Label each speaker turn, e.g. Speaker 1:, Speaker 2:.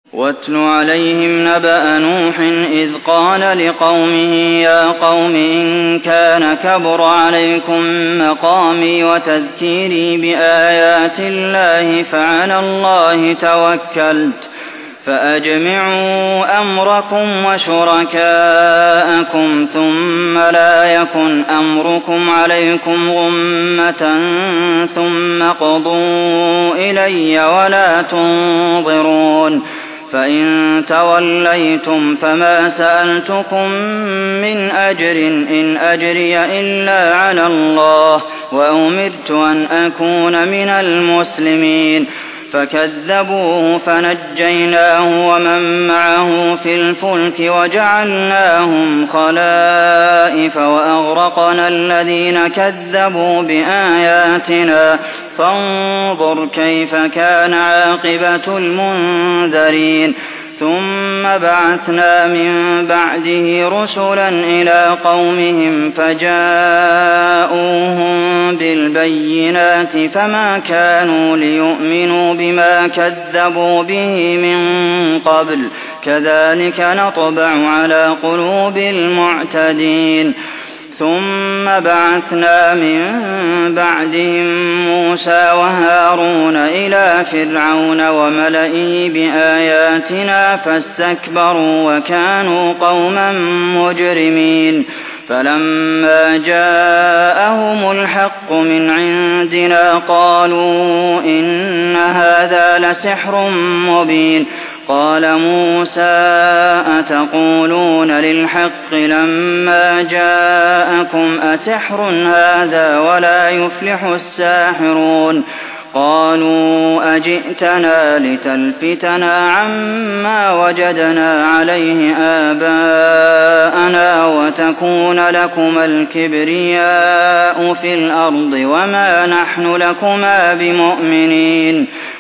Speaker 1: واتل عليهم نبأ نوح إذ قال لقومه يا قوم إن كان كبر عليكم مقامي وتذكيري بآيات الله فعلى الله توكلت فأجمعوا أمركم وشركاءكم ثم لا يكن أمركم عليكم غمة ثم اقضوا إلي ولا تنظرون فإن توليتم فما سألتكم من أجر إن أجري إلا على الله وأمرت أن أكون من المسلمين فكذبوه فنجيناه ومن معه في الفلك وجعلناهم خلائف وأغرقنا الذين كذبوا بآياتنا فانظر كيف كان عاقبة المنذرين ثم بعثنا من بعده رسلا إلى قومهم فجاءوهم بالبينات فما كانوا ليؤمنوا بما كذبوا به من قبل كذلك نطبع على قلوب المعتدين ثم بعثنا من بعدهم موسى وهارون إلى فرعون وملئه بآياتنا فاستكبروا وكانوا قوما مجرمين فلما جاءهم الحق من عندنا قالوا إن هذا لسحر مبين قال موسى أتقولون للحق لما جاءكم أسحر هذا ولا يفلح الساحرون قالوا أجئتنا لتلفتنا عما وجدنا عليه آباءنا وتكون لكما الكبرياء في الأرض وما نحن لكما بمؤمنين